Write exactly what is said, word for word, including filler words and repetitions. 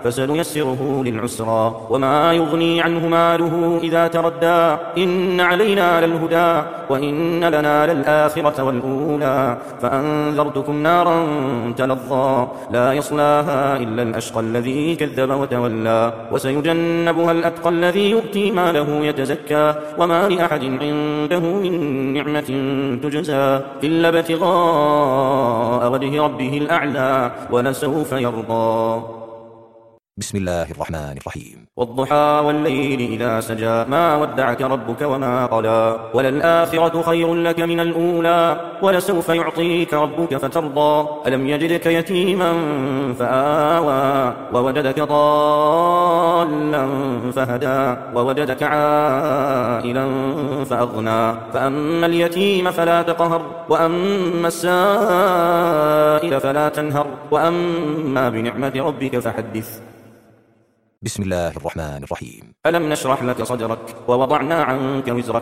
فسنيسره للعسرى وما يغني عنه ماله إذا تردى إن علينا للهدى وإن لنا للآخرة والأولى فأنذرتكم نارا تلظى لا يصلاها إلا الأشقى الذي كذب وتولى وسيجنبها الأتقى الذي يؤتي ماله يتزكى وما لأحد عنده من نعمة تجزى إلا ابتغاء وجه ربه الأعلى ولسوف يرضى. بسم الله الرحمن الرحيم. والضحى والليل إذا سجى ما ودعك ربك وما قلى وللآخرة خير لك من الأولى ولسوف يعطيك ربك فترضى ألم يجدك يتيما فآوى ووجدك ضالا فهدى ووجدك عائلا فأغنى فأما اليتيم فلا تقهر وأما السائل فلا تنهر وأما بنعمة ربك فحدث. بسم الله الرحمن الرحيم. ألم نشرح لك صدرك ووضعنا عنك وزرك